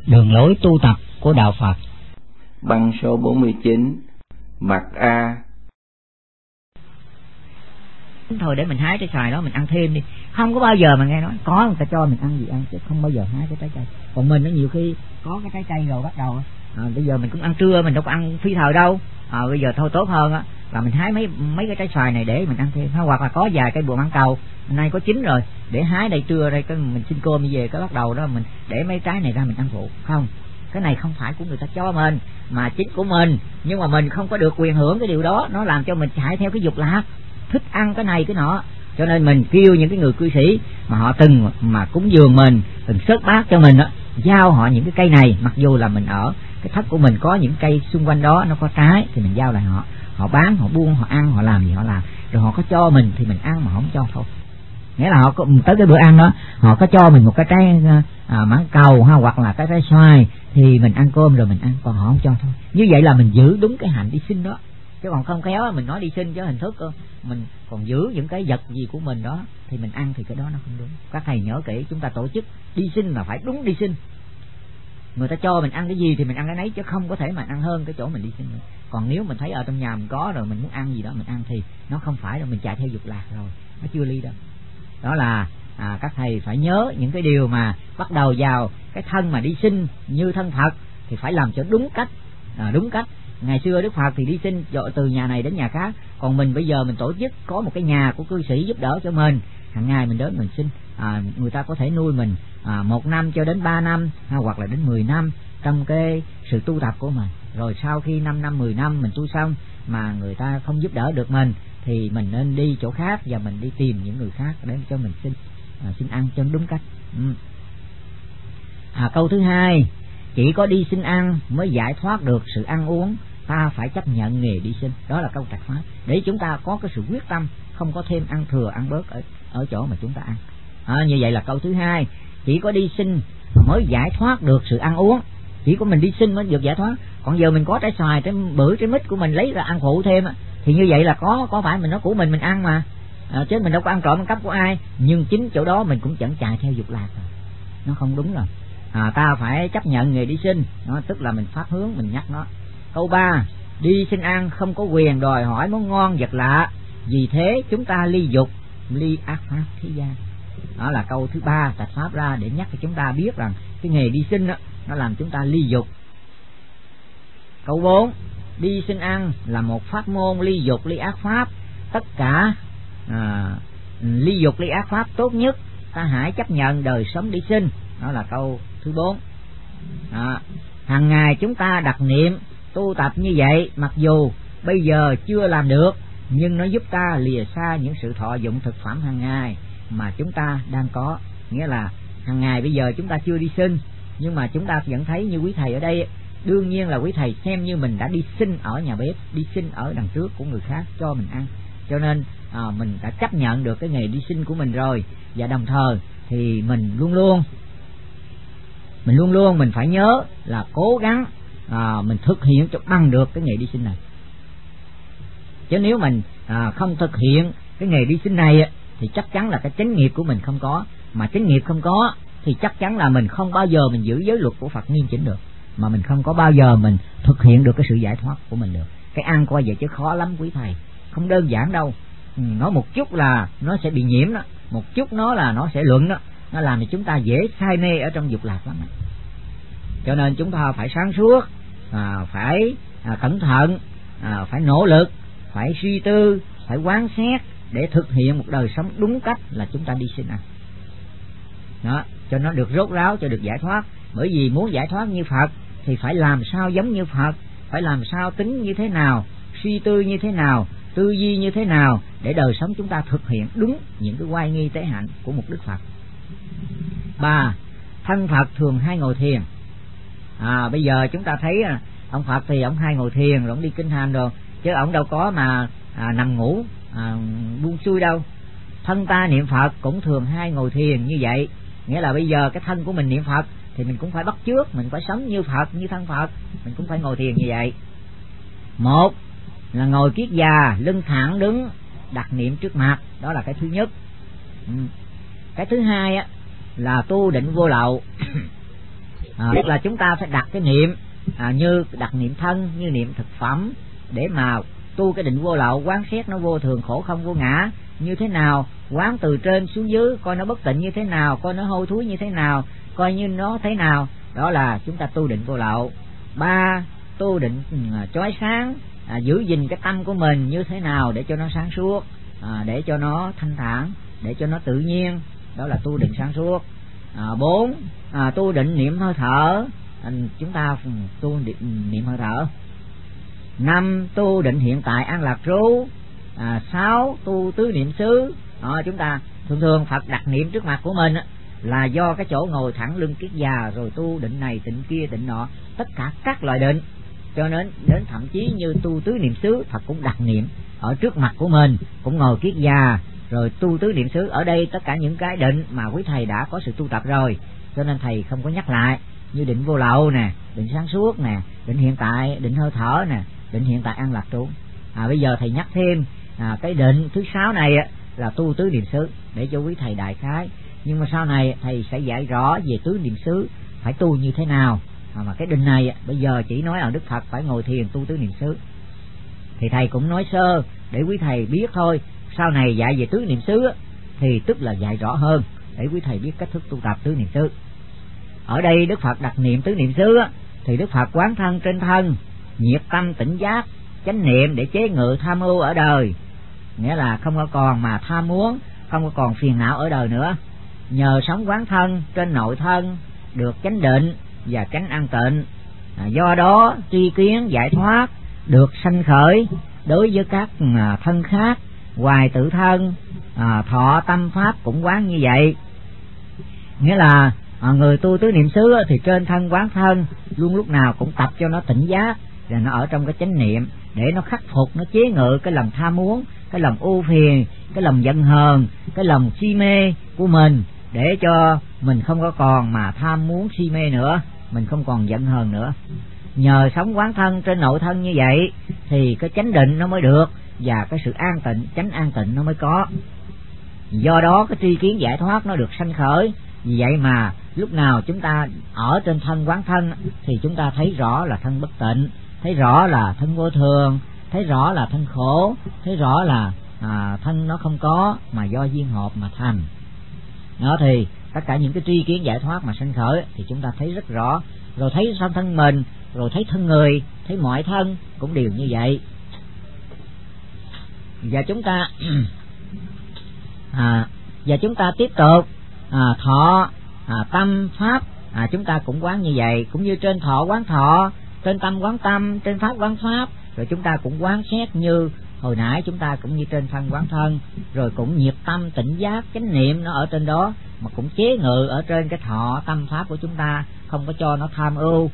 Đường lối tu tập của Đạo Phật. Băng số 49. Mặt A. Thôi để mình hái trái xoài đó mình ăn thêm đi. Không có bao giờ mà nghe nói có người ta cho mình ăn gì ăn, chứ không bao giờ hái cái trái cây. Còn mình nó nhiều khi có cái trái cây rồi bắt đầu bây giờ mình cũng ăn trưa, mình đâu có ăn phi thời đâu. Bây giờ thôi tốt hơn là mình hái mấy cái trái xoài này để mình ăn thêm. Hoặc là có vài cây bùa mãng cầu nay có chín rồi, để hái đây trưa đây cái mình xin cơm về cái bắt đầu đó mình để mấy trái này ra mình ăn phụ. Không, cái này không phải của người ta cho mình mà chính của mình, nhưng mà mình không có được quyền hưởng cái điều đó, nó làm cho mình chạy theo cái dục lạc, thích ăn cái này cái nọ. Cho nên mình kêu những cái người cư sĩ mà họ từng mà cúng dường mình, từng xớt bát cho mình giao họ những cái cây này, mặc dù là mình ở cái thất của mình có những cây xung quanh đó nó có trái thì mình giao lại họ, họ bán, họ buôn, họ ăn, họ làm gì họ làm, rồi họ có cho mình thì mình ăn, mà không cho thôi. Nghĩa là họ có, tới cái bữa ăn đó họ có cho mình một cái trái mãng cầu hoặc là cái trái xoài thì mình ăn cơm rồi mình ăn, còn họ không cho thôi. Như vậy là mình giữ đúng cái hạnh đi sinh đó, chứ còn không khéo mình nói đi sinh chứ hình thức mình còn giữ những cái vật gì của mình đó thì mình ăn thì cái đó nó không đúng. Các thầy nhớ kỹ, chúng ta tổ chức đi sinh là phải đúng đi sinh, người ta cho mình ăn cái gì thì mình ăn cái nấy, chứ không có thể mà ăn hơn cái chỗ mình đi sinh nữa. Còn nếu mình thấy ở trong nhà mình có rồi mình muốn ăn gì đó mình ăn thì nó không phải là mình chạy theo dục lạc rồi, nó chưa ly đâu. Đó là các thầy phải nhớ những cái điều mà bắt đầu vào cái thân mà đi sinh như thân Phật thì phải làm cho đúng cách, đúng cách. Ngày xưa Đức Phật thì đi sinh từ nhà này đến nhà khác, còn mình bây giờ mình tổ chức có một cái nhà của cư sĩ giúp đỡ cho mình, hàng ngày mình đến mình sinh, người ta có thể nuôi mình 1 năm cho đến 3 năm hoặc là đến 10 năm trong cái sự tu tập của mình. Rồi sau khi 5 năm 10 năm mình tu xong mà người ta không giúp đỡ được mình thì mình nên đi chỗ khác và mình đi tìm những người khác để cho mình xin ăn cho đúng cách. Câu thứ hai, chỉ có đi xin ăn mới giải thoát được sự ăn uống, ta phải chấp nhận nghề đi sinh. Đó là câu trạch pháp để chúng ta có cái sự quyết tâm, không có thêm ăn thừa ăn bớt ở chỗ mà chúng ta ăn. Như vậy là câu thứ hai, chỉ có đi sinh mới giải thoát được sự ăn uống, chỉ có mình đi sinh mới được giải thoát. Còn giờ mình có trái xoài, trái bưởi, trái mít của mình lấy ra ăn phụ thêm thì như vậy là có phải mình nó của mình ăn mà, chứ mình đâu có ăn trộm ăn cắp của ai. Nhưng chính chỗ đó mình cũng chẳng chạy theo dục lạc rồi, nó không đúng rồi. Ta phải chấp nhận nghề đi sinh, nó tức là mình phát hướng, mình nhắc nó. Câu 3, đi xin ăn không có quyền đòi hỏi món ngon vật lạ, vì thế chúng ta ly dục, ly ác pháp thế gian. Đó là câu thứ 3 trạch pháp ra để nhắc cho chúng ta biết rằng cái nghề đi sinh đó, nó làm chúng ta ly dục. Câu 4, đi xin ăn là một pháp môn ly dục ly ác pháp. Tất cả ly dục ly ác pháp tốt nhất, ta hãy chấp nhận đời sống đi sinh. Đó là câu thứ 4. Hàng ngày chúng ta đặt niệm tu tập như vậy, mặc dù bây giờ chưa làm được, nhưng nó giúp ta lìa xa những sự thọ dụng thực phẩm hàng ngày mà chúng ta đang có. Nghĩa là hàng ngày bây giờ chúng ta chưa đi sinh, nhưng mà chúng ta vẫn thấy như quý thầy ở đây, đương nhiên là quý thầy xem như mình đã đi sinh ở nhà bếp, đi sinh ở đằng trước của người khác cho mình ăn. Cho nên mình đã chấp nhận được cái nghề đi sinh của mình rồi, và đồng thời thì mình luôn luôn mình phải nhớ là cố gắng mình thực hiện cho bằng được cái nghề đi sinh này. Chứ nếu mình không thực hiện cái nghề đi sinh này thì chắc chắn là cái chánh nghiệp của mình không có, mà chánh nghiệp không có thì chắc chắn là mình không bao giờ mình giữ giới luật của Phật nghiêm chỉnh được, mà mình không có bao giờ mình thực hiện được cái sự giải thoát của mình được. Cái ăn coi vậy chứ khó lắm quý thầy, không đơn giản đâu. Nói một chút là nó sẽ bị nhiễm đó, một chút nó sẽ luận đó, nó làm cho chúng ta dễ say mê ở trong dục lạc lắm. Cho nên chúng ta phải sáng suốt, phải cẩn thận, phải nỗ lực, phải suy tư, phải quán xét để thực hiện một đời sống đúng cách là chúng ta đi sinh ăn. Đó, cho nó được rốt ráo, cho được giải thoát. Bởi vì muốn giải thoát như Phật thì phải làm sao giống như Phật, phải làm sao tính như thế nào, suy tư như thế nào, tư duy như thế nào để đời sống chúng ta thực hiện đúng những cái oai nghi tế hạnh của một Đức Phật. 3. Thân Phật thường hay ngồi thiền. Bây giờ chúng ta thấy ông Phật thì ông hay ngồi thiền rồi ông đi kinh hành rồi, chứ ông đâu có mà nằm ngủ buông xuôi đâu. Thân ta niệm Phật cũng thường hay ngồi thiền như vậy. Nghĩa là bây giờ cái thân của mình niệm Phật thì mình cũng phải bắt chước, mình phải sống như Phật, như thân Phật, mình cũng phải ngồi thiền như vậy. Một là ngồi kiết già, lưng thẳng đứng, đặt niệm trước mặt, đó là cái thứ nhất. Cái thứ hai là tu định vô lậu. Tức là chúng ta phải đặt cái niệm như đặt niệm thân, như niệm thực phẩm, để mà tu cái định vô lậu, quán xét nó vô thường khổ không vô ngã như thế nào, quán từ trên xuống dưới, coi nó bất tịnh như thế nào, coi nó hôi thối như thế nào, coi như nó thế nào. Đó là chúng ta tu định vô lậu. 3. Tu định chói sáng, giữ gìn cái tâm của mình như thế nào để cho nó sáng suốt, để cho nó thanh thản, để cho nó tự nhiên. Đó là tu định sáng suốt. 4. Tu định niệm hơi thở, chúng ta tu niệm hơi thở. 5. Tu định hiện tại an lạc trú. 6. Tu tứ niệm xứ. Chúng ta thường Phật đặt niệm trước mặt của mình là do cái chỗ ngồi thẳng lưng kiết già, rồi tu định này định kia định nọ, tất cả các loại định. Cho nên đến thậm chí như tu tứ niệm xứ, Phật cũng đặt niệm ở trước mặt của mình, cũng ngồi kiết già rồi tu tứ niệm xứ. Ở đây tất cả những cái định mà quý thầy đã có sự tu tập rồi, cho nên thầy không có nhắc lại, như định vô lậu nè, định sáng suốt nè, định hiện tại, định hơi thở nè, định hiện tại an lạc trú. Bây giờ thầy nhắc thêm cái định thứ 6 này là tu tứ niệm xứ để cho quý thầy đại khái. Nhưng mà sau này thầy sẽ dạy rõ về tứ niệm xứ phải tu như thế nào. Mà cái định này bây giờ chỉ nói là Đức Phật phải ngồi thiền tu tứ niệm xứ, thì thầy cũng nói sơ để quý thầy biết thôi. Sau này dạy về tứ niệm xứ thì tức là dạy rõ hơn để quý thầy biết cách thức tu tập tứ niệm xứ. Ở đây Đức Phật đặt niệm tứ niệm xứ thì Đức Phật quán thân trên thân, nhiệt tâm tỉnh giác, chánh niệm để chế ngự tham ưu ở đời. Nghĩa là không có còn mà tham muốn, không có còn phiền não ở đời nữa. Nhờ sống quán thân trên nội thân được chánh định và chánh an tịnh, do đó tri kiến giải thoát được sanh khởi đối với các thân khác ngoài tự thân. Thọ tâm pháp cũng quán như vậy. Nghĩa là người tu tứ niệm xứ thì trên thân quán thân, luôn lúc nào cũng tập cho nó tỉnh giác, rồi nó ở trong cái chánh niệm để nó khắc phục, nó chế ngự cái lòng tham muốn, cái lòng ưu phiền, cái lòng giận hờn, cái lòng si mê của mình, để cho mình không có còn mà tham muốn si mê nữa, mình không còn giận hờn nữa. Nhờ sống quán thân trên nội thân như vậy thì cái chánh định nó mới được, và cái sự an tịnh, chánh an tịnh nó mới có. Do đó cái tri kiến giải thoát nó được sanh khởi. Vì vậy mà lúc nào chúng ta ở trên thân quán thân thì chúng ta thấy rõ là thân bất tịnh, thấy rõ là thân vô thường, thấy rõ là thân khổ, thấy rõ là thân nó không có mà do duyên hợp mà thành. Đó thì tất cả những cái tri kiến giải thoát mà sanh khởi thì chúng ta thấy rất rõ. Rồi thấy xong thân mình, rồi thấy thân người, thấy mọi thân cũng đều như vậy. Và chúng ta tiếp tục thọ tâm pháp, chúng ta cũng quán như vậy. Cũng như trên thọ quán thọ, trên tâm quán tâm, trên pháp quán pháp. Rồi chúng ta cũng quán xét như hồi nãy chúng ta cũng như trên thân quán thân. Rồi cũng nhiệt tâm tỉnh giác chánh niệm nó ở trên đó, mà cũng chế ngự ở trên cái thọ tâm pháp của chúng ta, không có cho nó tham ưu.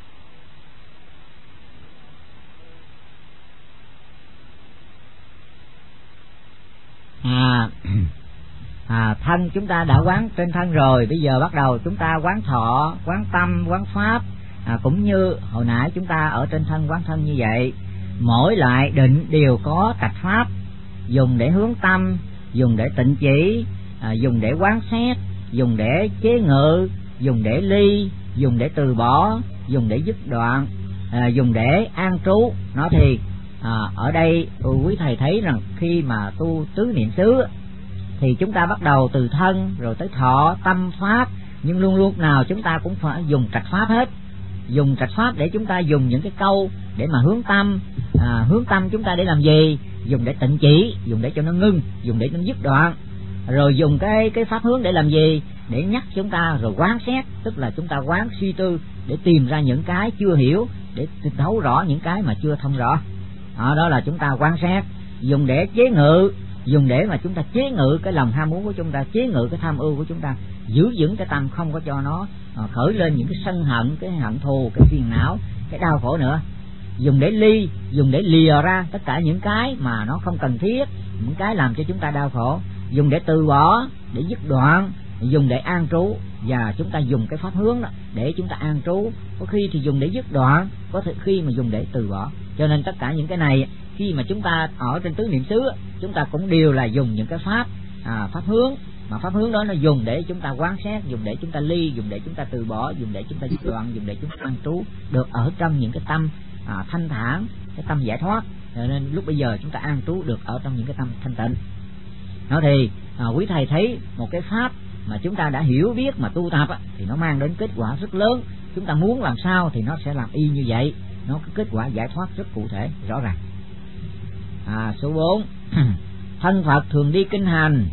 Thân chúng ta đã quán trên thân rồi, bây giờ bắt đầu chúng ta quán thọ, quán tâm, quán pháp. Cũng như hồi nãy chúng ta ở trên thân quán thân như vậy. Mỗi loại định đều có trạch pháp, dùng để hướng tâm, dùng để tịnh chỉ, dùng để quán xét, dùng để chế ngự, dùng để ly, dùng để từ bỏ, dùng để dứt đoạn, dùng để an trú. Nó thì ở đây quý thầy thấy rằng khi mà tu tứ niệm xứ thì chúng ta bắt đầu từ thân rồi tới thọ tâm pháp, nhưng luôn lúc nào chúng ta cũng phải dùng trạch pháp hết. Dùng trạch pháp để chúng ta dùng những cái câu để mà hướng tâm. Hướng tâm chúng ta để làm gì? Dùng để tịnh chỉ, dùng để cho nó ngưng, dùng để nó dứt đoạn. Rồi dùng cái pháp hướng để làm gì? Để nhắc chúng ta rồi quán xét, tức là chúng ta quán suy tư để tìm ra những cái chưa hiểu, để thấu rõ những cái mà chưa thông rõ. Đó là chúng ta quan sát. Dùng để chế ngự, dùng để mà chúng ta chế ngự cái lòng ham muốn của chúng ta, chế ngự cái tham ưu của chúng ta, giữ vững cái tâm không có cho nó khởi lên những cái sân hận, cái hận thù, cái phiền não, cái đau khổ nữa. Dùng để ly, dùng để lìa ra tất cả những cái mà nó không cần thiết, những cái làm cho chúng ta đau khổ. Dùng để từ bỏ, để dứt đoạn, dùng để an trú. Và chúng ta dùng cái pháp hướng đó để chúng ta an trú. Có khi thì dùng để dứt đoạn, có khi mà dùng để từ bỏ. Cho nên tất cả những cái này khi mà chúng ta ở trên tứ niệm xứ, chúng ta cũng đều là dùng những cái pháp hướng mà pháp hướng đó nó dùng để chúng ta quán xét, dùng để chúng ta ly, dùng để chúng ta từ bỏ, dùng để chúng ta đoạn, dùng để chúng ta an trú được ở trong những cái tâm thanh thản, cái tâm giải thoát. Cho nên lúc bây giờ chúng ta an trú được ở trong những cái tâm thanh tịnh. Nó thì quý thầy thấy một cái pháp mà chúng ta đã hiểu biết mà tu tập thì nó mang đến kết quả rất lớn. Chúng ta muốn làm sao thì nó sẽ làm y như vậy, nó có kết quả giải thoát rất cụ thể rõ ràng. Số 4 thân Phật thường đi kinh hành.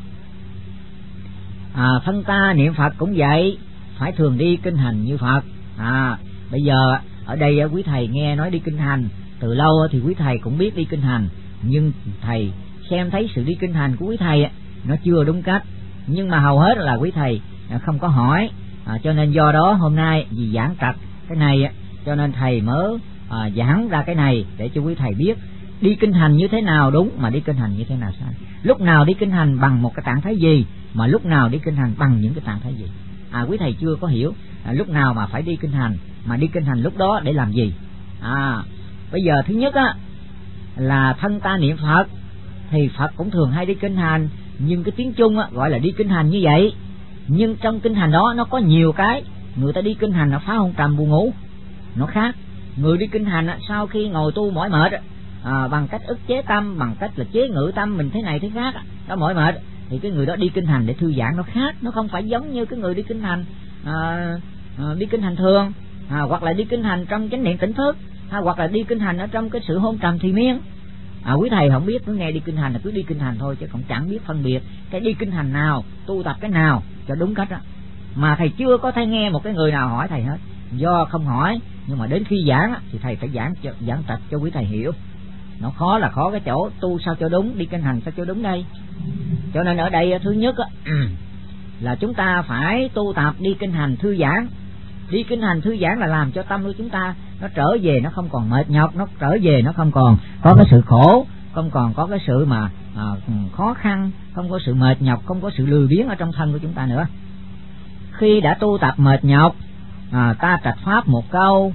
Thân ta niệm Phật cũng vậy, phải thường đi kinh hành như Phật. Bây giờ ở đây quý thầy nghe nói đi kinh hành từ lâu thì quý thầy cũng biết đi kinh hành, nhưng thầy xem thấy sự đi kinh hành của quý thầy nó chưa đúng cách, nhưng mà hầu hết là quý thầy không có hỏi. Cho nên do đó hôm nay vì giảng trật cái này cho nên thầy mới giảng ra cái này để cho quý thầy biết đi kinh hành như thế nào đúng, mà đi kinh hành như thế nào sai. Lúc nào đi kinh hành bằng một cái trạng thái gì, mà lúc nào đi kinh hành bằng những cái trạng thái gì. Quý thầy chưa có hiểu lúc nào mà phải đi kinh hành, mà đi kinh hành lúc đó để làm gì. Bây giờ thứ nhất là thân ta niệm Phật thì Phật cũng thường hay đi kinh hành, nhưng cái tiếng Trung gọi là đi kinh hành như vậy. Nhưng trong kinh hành đó nó có nhiều cái. Người ta đi kinh hành là phá hôn trầm buồn ngủ, nó khác. Người đi kinh hành sau khi ngồi tu mỏi mệt bằng cách ức chế tâm, bằng cách là chế ngự tâm mình thế này thế khác đó mỏi mệt, thì cái người đó đi kinh hành để thư giãn nó khác. Nó không phải giống như cái người đi kinh hành đi kinh hành thường, hoặc là đi kinh hành trong chánh niệm tỉnh thức, hoặc là đi kinh hành ở trong cái sự hôn trầm thì miên. Quý thầy không biết, cứ nghe đi kinh hành là cứ đi kinh hành thôi, chứ cũng chẳng biết phân biệt cái đi kinh hành nào, tu tập cái nào cho đúng cách Mà thầy chưa có thấy nghe một cái người nào hỏi thầy hết. Do không hỏi, nhưng mà đến khi giảng thì thầy phải giảng trật cho quý thầy hiểu. Nó khó là khó cái chỗ tu sao cho đúng, đi kinh hành sao cho đúng đây. Cho nên ở đây thứ nhất là chúng ta phải tu tập đi kinh hành thư giãn. Đi kinh hành thư giãn là làm cho tâm của chúng ta nó trở về, nó không còn mệt nhọc, nó trở về nó không còn có cái sự khổ, không còn có cái sự mà khó khăn, không có sự mệt nhọc, không có sự lười biếng ở trong thân của chúng ta nữa. Khi đã tu tập mệt nhọc, ta trạch pháp một câu,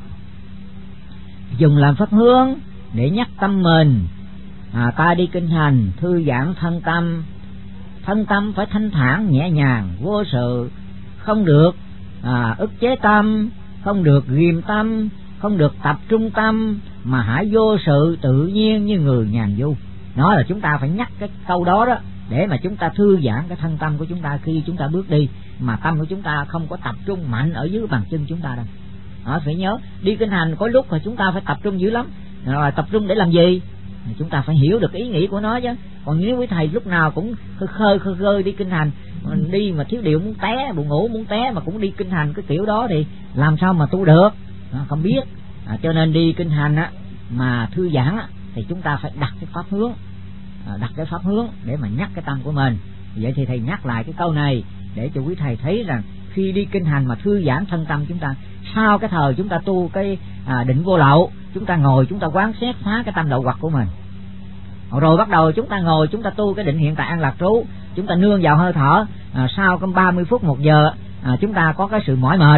dùng làm pháp hướng để nhắc tâm mình. Ta đi kinh hành thư giãn thân tâm. Thân tâm phải thanh thản nhẹ nhàng vô sự, không được ức chế tâm, không được ghiềm tâm, không được tập trung tâm, mà hãy vô sự tự nhiên như người nhàn du. Nó là chúng ta phải nhắc cái câu đó để mà chúng ta thư giãn cái thân tâm của chúng ta khi chúng ta bước đi, mà tâm của chúng ta không có tập trung mạnh ở dưới bàn chân chúng ta đâu. Phải nhớ đi kinh hành có lúc mà chúng ta phải tập trung dữ lắm. Rồi tập trung để làm gì? Chúng ta phải hiểu được cái ý nghĩ của nó chứ. Còn nếu quý thầy lúc nào cũng khơi đi kinh hành, đi mà thiếu điều muốn té, buồn ngủ muốn té mà cũng đi kinh hành cái kiểu đó thì làm sao mà tu được? Không biết. Cho nên đi kinh hành mà thư giãn thì chúng ta phải đặt cái pháp hướng để mà nhắc cái tâm của mình. Vậy thì thầy nhắc lại cái câu này để cho quý thầy thấy rằng khi đi kinh hành mà thư giãn thân tâm chúng ta, sau cái thời chúng ta tu cái định vô lậu, chúng ta ngồi chúng ta quán xét phá cái tâm lậu hoặc của mình, rồi bắt đầu chúng ta ngồi chúng ta tu cái định hiện tại an lạc trú, chúng ta nương vào hơi thở. Sau 30 phút 1 giờ chúng ta có cái sự mỏi mệt,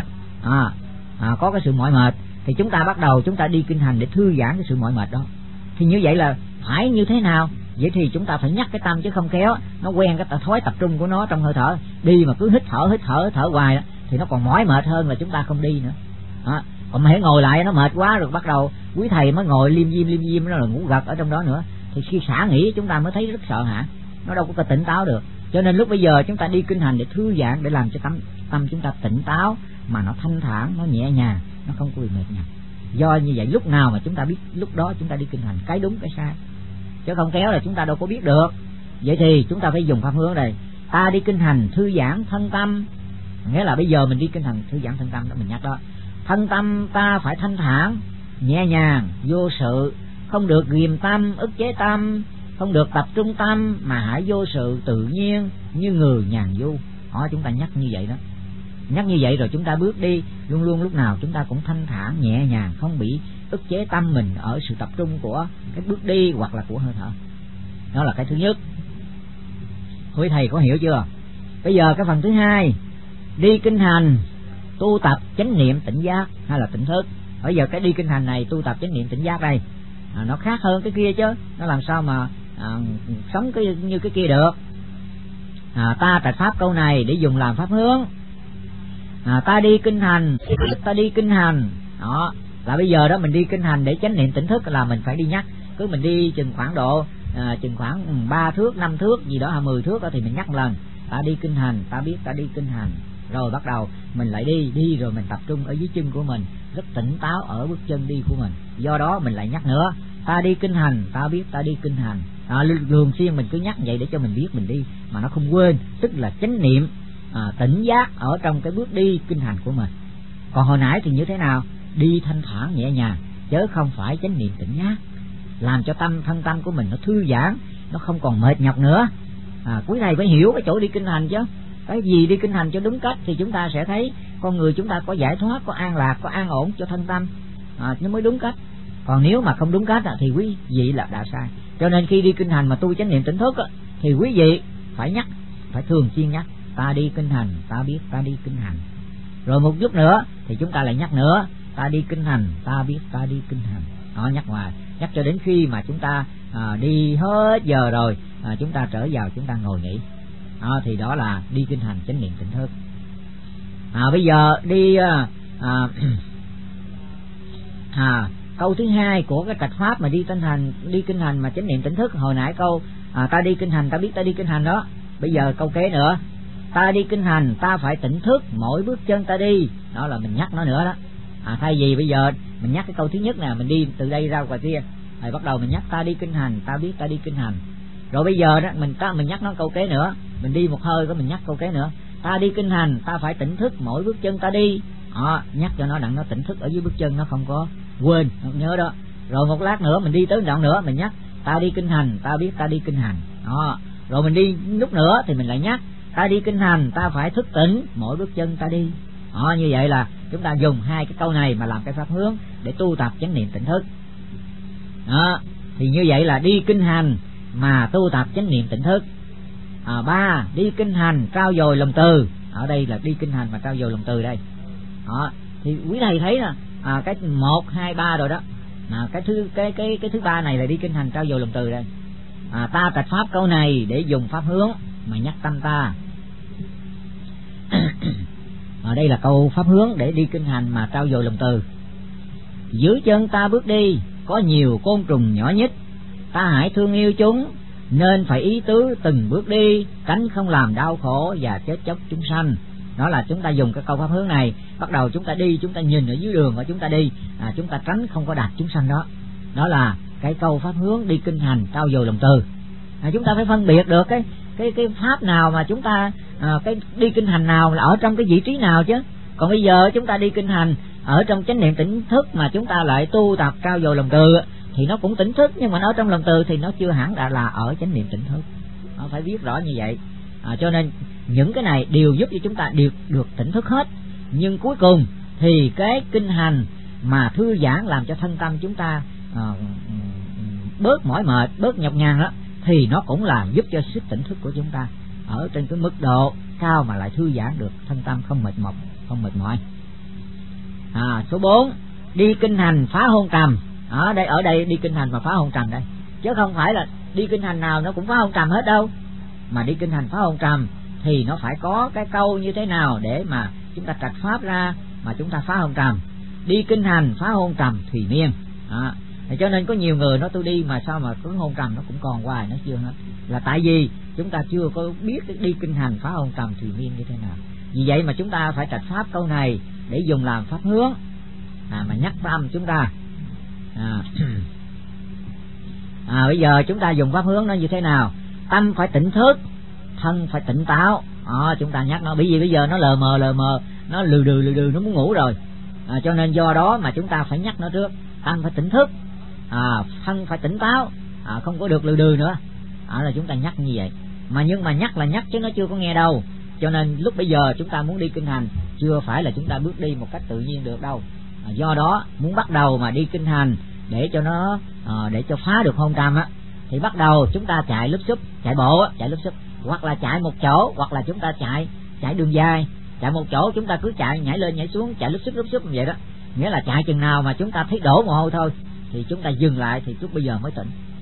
có cái sự mỏi mệt thì chúng ta bắt đầu chúng ta đi kinh hành để thư giãn cái sự mỏi mệt đó. Thì như vậy là phải như thế nào? Vậy thì chúng ta phải nhắc cái tâm, chứ không kéo nó quen cái thói tập trung của nó trong hơi thở, đi mà cứ hít thở hoài thì nó còn mỏi mệt hơn là chúng ta không đi nữa. Còn mà hãy ngồi lại nó mệt quá rồi bắt đầu quý thầy mới ngồi liêm diêm nó là ngủ gật ở trong đó nữa, thì khi xả nghỉ chúng ta mới thấy rất sợ hãi, nó đâu có tỉnh táo được. Cho nên lúc bây giờ chúng ta đi kinh hành để thư giãn, để làm cho tâm chúng ta tỉnh táo, mà nó thanh thản, nó nhẹ nhàng, nó không có bị mệt nhọc. Do như vậy lúc nào mà chúng ta biết lúc đó chúng ta đi kinh hành cái đúng cái sai, chứ không kéo là chúng ta đâu có biết được. Vậy thì chúng ta phải dùng pháp hướng đây. Ta đi kinh hành thư giãn thân tâm, nghĩa là bây giờ mình đi kinh hành thư giãn thân tâm đó, mình nhắc đó. Thân tâm ta phải thanh thản nhẹ nhàng vô sự, không được ghiềm tâm ức chế tâm, không được tập trung tâm, mà hãy vô sự tự nhiên như người nhàn du. Chúng ta nhắc như vậy đó. Nhắc như vậy rồi chúng ta bước đi luôn luôn lúc nào chúng ta cũng thanh thản nhẹ nhàng, không bị ức chế tâm mình ở sự tập trung của cái bước đi hoặc là của hơi thở. Đó là cái thứ nhất. Quý thầy có hiểu chưa? Bây giờ cái phần thứ hai, đi kinh hành tu tập chánh niệm tỉnh giác hay là tỉnh thức. Bây giờ cái đi kinh hành này tu tập chánh niệm tỉnh giác đây nó khác hơn cái kia chứ, nó làm sao mà sống như cái kia được. Ta trạch pháp câu này để dùng làm pháp hướng. Ta đi kinh hành, ta đi kinh hành. Đó là bây giờ đó mình đi kinh hành để chánh niệm tỉnh thức là mình phải đi nhắc. Cứ mình đi chừng khoảng độ chừng khoảng 3 thước 5 thước gì đó, 10 thước đó thì mình nhắc một lần. Ta đi kinh hành, ta biết ta đi kinh hành. Rồi bắt đầu mình lại đi rồi mình tập trung ở dưới chân của mình, rất tỉnh táo ở bước chân đi của mình. Do đó mình lại nhắc nữa, ta đi kinh hành, ta biết ta đi kinh hành. Thường xuyên mình cứ nhắc vậy để cho mình biết mình đi mà nó không quên, tức là chánh niệm tỉnh giác ở trong cái bước đi kinh hành của mình. Còn hồi nãy thì như thế nào? Đi thanh thản nhẹ nhàng, chứ không phải chánh niệm tỉnh giác, làm cho thân tâm của mình nó thư giãn, nó không còn mệt nhọc nữa. Quý thầy phải hiểu cái chỗ đi kinh hành chứ. Cái gì đi kinh hành cho đúng cách thì chúng ta sẽ thấy con người chúng ta có giải thoát, có an lạc, có an ổn cho thân tâm, nó mới đúng cách. Còn nếu mà không đúng cách thì quý vị là đã sai. Cho nên khi đi kinh hành mà tu chánh niệm tỉnh thức thì quý vị phải nhắc, phải thường xuyên nhắc, ta đi kinh hành, ta biết ta đi kinh hành. Rồi một chút nữa thì chúng ta lại nhắc nữa, ta đi kinh hành, ta biết ta đi kinh hành. Đó, nhắc hoài, nhắc cho đến khi mà chúng ta đi hết giờ rồi, chúng ta trở vào chúng ta ngồi nghỉ. Thì đó là đi kinh hành chánh niệm tỉnh thức. Bây giờ đi câu thứ hai của cái trạch pháp mà đi kinh hành mà chánh niệm tỉnh thức. Hồi nãy câu ta đi kinh hành, ta biết ta đi kinh hành đó. Bây giờ câu kế nữa, ta đi kinh hành, ta phải tỉnh thức mỗi bước chân ta đi. Đó là mình nhắc nó nữa đó. Thay vì bây giờ mình nhắc cái câu thứ nhất nè, mình đi từ đây ra ngoài kia, rồi bắt đầu mình nhắc ta đi kinh hành, ta biết ta đi kinh hành. Rồi bây giờ đó mình nhắc nó câu kế nữa, mình đi một hơi có mình nhắc câu kế nữa, ta đi kinh hành, ta phải tỉnh thức mỗi bước chân ta đi. Nhắc cho nó đặng nó tỉnh thức ở dưới bước chân, nó không có quên, không nhớ đó. Rồi một lát nữa mình đi tới đoạn nữa mình nhắc ta đi kinh hành, ta biết ta đi kinh hành. Rồi mình đi lúc nữa thì mình lại nhắc ta đi kinh hành, ta phải thức tỉnh mỗi bước chân ta đi. Như vậy là chúng ta dùng hai cái câu này mà làm cái pháp hướng để tu tập chánh niệm tỉnh thức. Thì như vậy là đi kinh hành mà tu tập chánh niệm tỉnh thức. 3. Đi kinh hành trau dồi lòng từ. Ở đây là đi kinh hành mà trau dồi lòng từ đây. Thì quý thầy thấy nè, cái 1, 2, 3 rồi đó. Cái thứ ba này là đi kinh hành trau dồi lòng từ đây. Ta trạch pháp câu này để dùng pháp hướng mà nhắc tâm ta. Ở đây là câu pháp hướng để đi kinh hành mà trau dồi lòng từ. Dưới chân ta bước đi có nhiều côn trùng nhỏ nhít, ta hãy thương yêu chúng, nên phải ý tứ từng bước đi, tránh không làm đau khổ và chết chóc chúng sanh. Đó là chúng ta dùng cái câu pháp hướng này, bắt đầu chúng ta đi, chúng ta nhìn ở dưới đường mà chúng ta đi, chúng ta tránh không có đạp chúng sanh đó. Đó là cái câu pháp hướng đi kinh hành trau dồi lòng từ. Chúng ta phải phân biệt được cái pháp nào mà chúng ta cái đi kinh hành nào là ở trong cái vị trí nào chứ. Còn bây giờ chúng ta đi kinh hành ở trong chánh niệm tỉnh thức mà chúng ta lại tu tập trau dồi lòng từ thì nó cũng tỉnh thức, nhưng mà nó ở trong lòng từ thì nó chưa hẳn đã là ở chánh niệm tỉnh thức. Nó phải biết rõ như vậy. Cho nên những cái này đều giúp cho chúng ta được tỉnh thức hết. Nhưng cuối cùng thì cái kinh hành mà thư giãn làm cho thân tâm chúng ta bớt mỏi mệt, bớt nhọc nhằn đó, thì nó cũng là giúp cho sức tỉnh thức của chúng ta ở trên cái mức độ cao mà lại thư giãn được, thân tâm không mệt mỏi. Số 4, đi kinh hành phá hôn trầm. Ở đây đi kinh hành mà phá hôn trầm đây, chứ không phải là đi kinh hành nào nó cũng phá hôn trầm hết đâu. Mà đi kinh hành phá hôn trầm thì nó phải có cái câu như thế nào để mà chúng ta trạch pháp ra mà chúng ta phá hôn trầm. Đi kinh hành phá hôn trầm thùy miên. Cho nên có nhiều người nói tôi đi mà sao mà cứ hôn trầm nó cũng còn hoài, nó chưa hết, là tại vì chúng ta chưa có biết đi kinh hành phá hôn trầm thùy miên như thế nào. Vì vậy mà chúng ta phải trạch pháp câu này để dùng làm pháp hướng mà nhắc tâm chúng ta. Bây giờ chúng ta dùng pháp hướng nó như thế nào? Tâm phải tỉnh thức, thân phải tỉnh táo. Chúng ta nhắc nó, bởi vì bây giờ nó lờ mờ, nó lừ đừ nó muốn ngủ rồi. Cho nên do đó mà chúng ta phải nhắc nó trước. Tâm phải tỉnh thức, thân phải tỉnh táo, không có được lừ đừ nữa. Là chúng ta nhắc như vậy. Nhưng mà nhắc là nhắc chứ nó chưa có nghe đâu. Cho nên lúc bây giờ chúng ta muốn đi kinh hành chưa phải là chúng ta bước đi một cách tự nhiên được đâu. Do đó muốn bắt đầu mà đi kinh hành để cho nó để cho phá được hôn trầm thì bắt đầu chúng ta chạy lúp xúp, chạy bộ, chạy lúp xúp, hoặc là chạy một chỗ, hoặc là chúng ta chạy đường dài. Chạy một chỗ chúng ta cứ chạy nhảy lên nhảy xuống, chạy lúp xúp như vậy đó. Nghĩa là chạy chừng nào mà chúng ta thấy đổ mồ hôi thôi thì chúng ta dừng lại, thì lúc bây giờ mới tỉnh.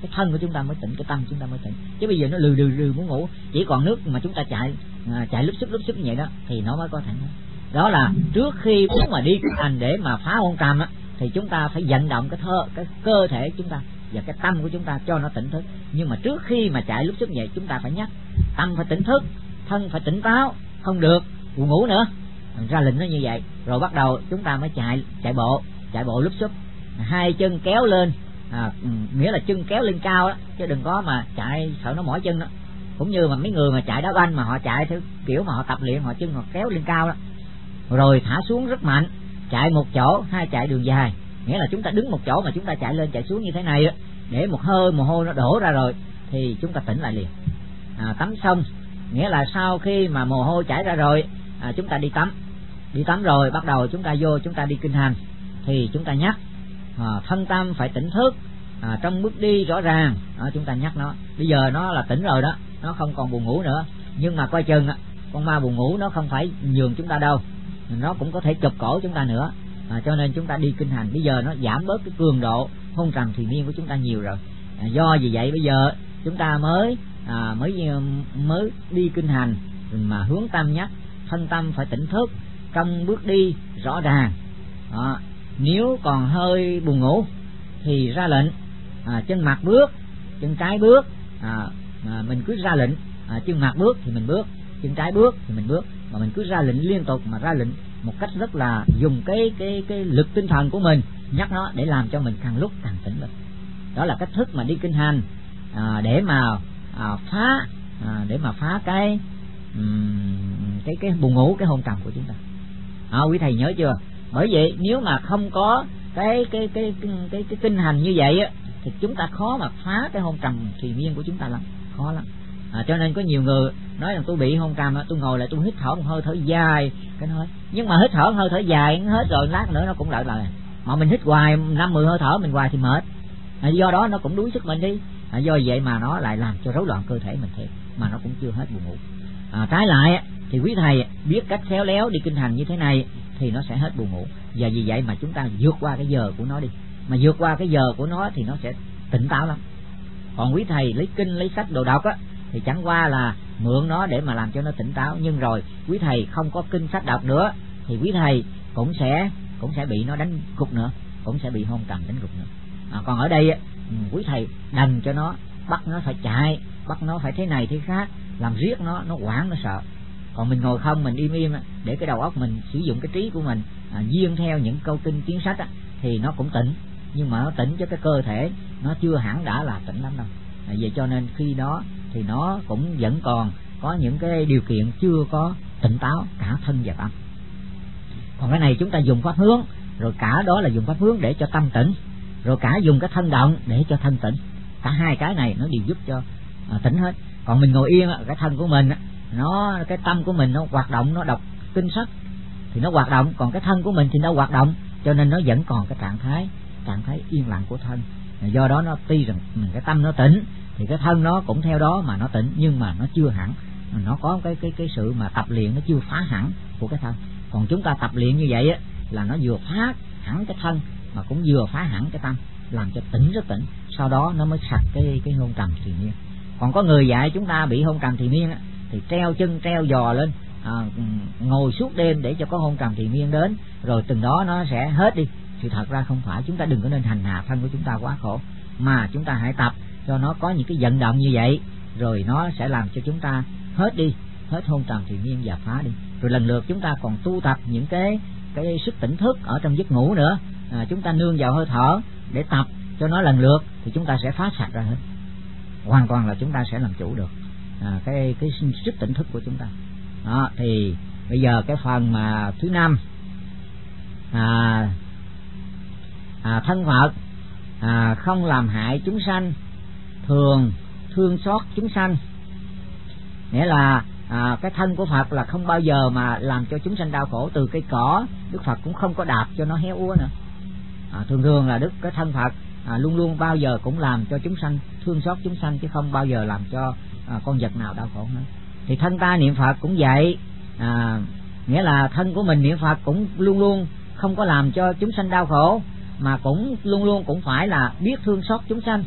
cái thân của chúng ta mới tỉnh, cái tâm chúng ta mới tỉnh. Chứ bây giờ nó lừ muốn ngủ, chỉ còn nước mà chúng ta chạy lúc xúc như vậy đó thì nó mới có tỉnh. Đó là trước khi muốn mà đi hành để mà phá hôn trầm á, thì chúng ta phải vận động cái cơ thể chúng ta và cái tâm của chúng ta cho nó tỉnh thức. Nhưng mà trước khi mà chạy lúc xúc vậy, chúng ta phải nhắc tâm phải tỉnh thức, thân phải tỉnh táo, không được buồn ngủ nữa, ra lệnh nó như vậy. Rồi bắt đầu chúng ta mới chạy bộ lúc xúc, hai chân kéo lên, nghĩa là chân kéo lên cao đó, chứ đừng có mà chạy sợ nó mỏi chân đó. Cũng như mà mấy người mà chạy đá banh mà họ chạy theo kiểu mà họ tập luyện, họ chân họ kéo lên cao đó, rồi thả xuống rất mạnh, chạy một chỗ hay chạy đường dài, nghĩa là chúng ta đứng một chỗ mà chúng ta chạy lên chạy xuống như thế này đó, để một hơi mồ hôi nó đổ ra rồi thì chúng ta tỉnh lại liền. Tắm xong, nghĩa là sau khi mà mồ hôi chảy ra rồi, chúng ta đi tắm rồi bắt đầu chúng ta vô chúng ta đi kinh hành, thì chúng ta nhắc thân tâm phải tỉnh thức, trong bước đi rõ ràng đó, chúng ta nhắc nó. Bây giờ nó là tỉnh rồi đó, nó không còn buồn ngủ nữa, nhưng mà coi chừng con ma buồn ngủ nó không phải nhường chúng ta đâu, nó cũng có thể chụp cổ chúng ta nữa. Cho nên chúng ta đi kinh hành bây giờ nó giảm bớt cái cường độ hôn trầm thì miên của chúng ta nhiều rồi. Do vì vậy bây giờ chúng ta mới đi kinh hành mà hướng tâm nhắc thân tâm phải tỉnh thức, trong bước đi rõ ràng. Nếu còn hơi buồn ngủ thì ra lệnh chân mặt bước, chân trái bước, mình cứ ra lệnh chân mặt bước thì mình bước, chân trái bước thì mình bước, mà mình cứ ra lệnh liên tục, mà ra lệnh một cách rất là dùng cái lực tinh thần của mình nhắc nó để làm cho mình càng lúc càng tỉnh được. Đó là cách thức mà đi kinh hành để mà phá cái buồn ngủ, cái hôn trầm của chúng ta. Quý thầy nhớ chưa? Bởi vậy nếu mà không có cái kinh hành như vậy á, thì chúng ta khó mà phá cái hôn trầm thùy miên của chúng ta lắm, khó lắm. Cho nên có nhiều người nói rằng tôi bị hôn trầm, tôi ngồi lại tôi hít thở một hơi thở dài cái hơi, nhưng mà hít thở một hơi thở dài hết rồi lát nữa nó cũng lại mà mình hít hoài 5-10 hơi thở mình hoài thì mệt. Do đó nó cũng đuối sức mình đi. Do vậy mà nó lại làm cho rối loạn cơ thể mình thêm, mà nó cũng chưa hết buồn ngủ. Trái lại thì quý thầy biết cách khéo léo đi kinh hành như thế này thì nó sẽ hết buồn ngủ. Và vì vậy mà chúng ta vượt qua cái giờ của nó đi, mà vượt qua cái giờ của nó thì nó sẽ tỉnh táo lắm. Còn quý thầy lấy kinh lấy sách đồ đọc thì chẳng qua là mượn nó để mà làm cho nó tỉnh táo, nhưng rồi quý thầy không có kinh sách đọc nữa thì quý thầy cũng sẽ bị nó đánh gục nữa, cũng sẽ bị hôn trầm đánh gục nữa. Còn ở đây quý thầy đành cho nó, bắt nó phải chạy, bắt nó phải thế này thế khác, làm riết nó hoảng nó sợ. Còn mình ngồi không, mình im để cái đầu óc mình sử dụng cái trí của mình duyên theo những câu kinh tiếng sách thì nó cũng tỉnh, nhưng mà nó tỉnh cho cái cơ thể nó chưa hẳn đã là tỉnh lắm đâu. Vậy cho nên khi đó thì nó cũng vẫn còn có những cái điều kiện chưa có tỉnh táo cả thân và tâm. Còn cái này chúng ta dùng pháp hướng, rồi cả đó là dùng pháp hướng để cho tâm tỉnh, rồi cả dùng cái thân động để cho thân tỉnh. Cả hai cái này nó đều giúp cho tỉnh hết. Còn mình ngồi yên, cái thân của mình cái tâm của mình nó hoạt động, nó đọc kinh sách thì nó hoạt động, còn cái thân của mình thì nó hoạt động, cho nên nó vẫn còn cái trạng thái yên lặng của thân. Do đó nó tuy rằng cái tâm nó tỉnh thì cái thân nó cũng theo đó mà nó tỉnh, nhưng mà nó chưa hẳn, nó có cái sự mà tập luyện nó chưa phá hẳn của cái thân. Còn chúng ta tập luyện như vậy là nó vừa phá hẳn cái thân mà cũng vừa phá hẳn cái tâm, làm cho tỉnh rất tỉnh, sau đó nó mới sạch cái hôn trầm thùy miên. Còn có người dạy chúng ta bị hôn trầm thùy miên thì treo chân treo giò lên, ngồi suốt đêm để cho có hôn trầm thùy miên đến, rồi từng đó nó sẽ hết đi. Thì thật ra không phải, chúng ta đừng có nên hành hạ thân của chúng ta quá khổ, mà chúng ta hãy tập cho nó có những cái vận động như vậy, rồi nó sẽ làm cho chúng ta hết đi, hết hôn trầm thùy miên và phá đi. Rồi lần lượt chúng ta còn tu tập những cái sức tỉnh thức ở trong giấc ngủ nữa. Chúng ta nương vào hơi thở để tập cho nó lần lượt thì chúng ta sẽ phá sạch ra hết, hoàn toàn là chúng ta sẽ làm chủ được cái sức tỉnh thức của chúng ta. Đó, thì bây giờ cái phần mà thứ 5, thân Phật không làm hại chúng sanh, thường thương xót chúng sanh. Nghĩa là cái thân của Phật là không bao giờ mà làm cho chúng sanh đau khổ. Từ cây cỏ Đức Phật cũng không có đạp cho nó héo úa nữa. Thường là cái thân Phật luôn luôn bao giờ cũng làm cho chúng sanh, thương xót chúng sanh, chứ không bao giờ làm cho con vật nào đau khổ nữa. Thì thân ta niệm Phật cũng vậy, nghĩa là thân của mình niệm Phật cũng luôn luôn không có làm cho chúng sanh đau khổ, mà cũng luôn luôn cũng phải là biết thương xót chúng sanh.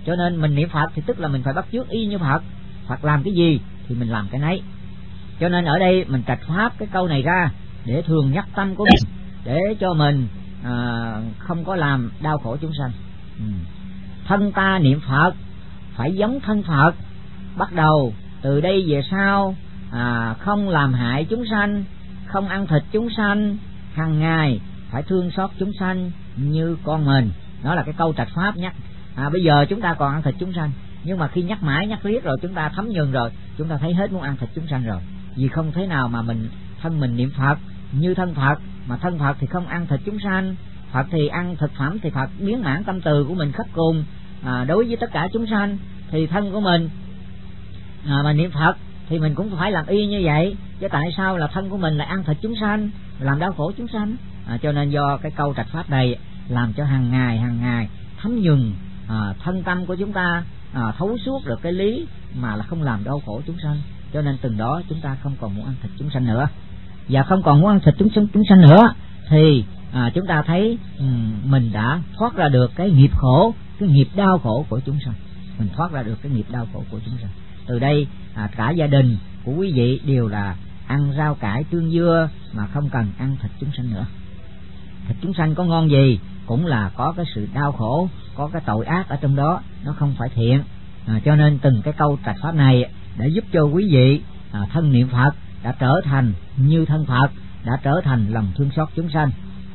Cho nên mình niệm Phật thì tức là mình phải bắt chước y như Phật. Phật làm cái gì thì mình làm cái nấy. Cho nên ở đây mình trạch pháp cái câu này ra để thường nhắc tâm của mình, để cho mình không có làm đau khổ chúng sanh. Thân ta niệm Phật phải giống thân Phật. Bắt đầu từ đây về sau không làm hại chúng sanh, không ăn thịt chúng sanh, hàng ngày phải thương xót chúng sanh như con mình. Đó là cái câu trạch pháp nhắc. Bây giờ chúng ta còn ăn thịt chúng sanh, nhưng mà khi nhắc mãi nhắc riết rồi chúng ta thấm nhuần rồi, chúng ta thấy hết muốn ăn thịt chúng sanh rồi. Vì không thể nào mà thân mình niệm Phật như thân Phật, mà thân Phật thì không ăn thịt chúng sanh. Phật thì ăn thực phẩm, thì Phật biến mãn tâm từ của mình khắp cùng đối với tất cả chúng sanh. Thì thân của mình mà niệm Phật thì mình cũng phải làm y như vậy. Chứ tại sao là thân của mình lại ăn thịt chúng sanh, làm đau khổ chúng sanh? Cho nên do cái câu trạch pháp này làm cho hàng ngày thấm nhuần thân tâm của chúng ta, thấu suốt được cái lý mà là không làm đau khổ chúng sanh. Cho nên từng đó chúng ta không còn muốn ăn thịt chúng sanh nữa. Và không còn muốn ăn thịt chúng sanh nữa thì chúng ta thấy mình đã thoát ra được cái nghiệp khổ, cái nghiệp đau khổ của chúng sanh. Mình thoát ra được cái nghiệp đau khổ của chúng sanh. Từ đây cả gia đình của quý vị đều là ăn rau cải tương dưa mà không cần ăn thịt chúng sanh nữa. Thịt chúng sanh có ngon gì cũng là có cái sự đau khổ, có cái tội ác ở trong đó, nó không phải thiện. Cho nên từng cái câu trạch pháp này đã giúp cho quý vị thân niệm Phật đã trở thành như thân Phật, đã trở thành lòng thương xót chúng sanh.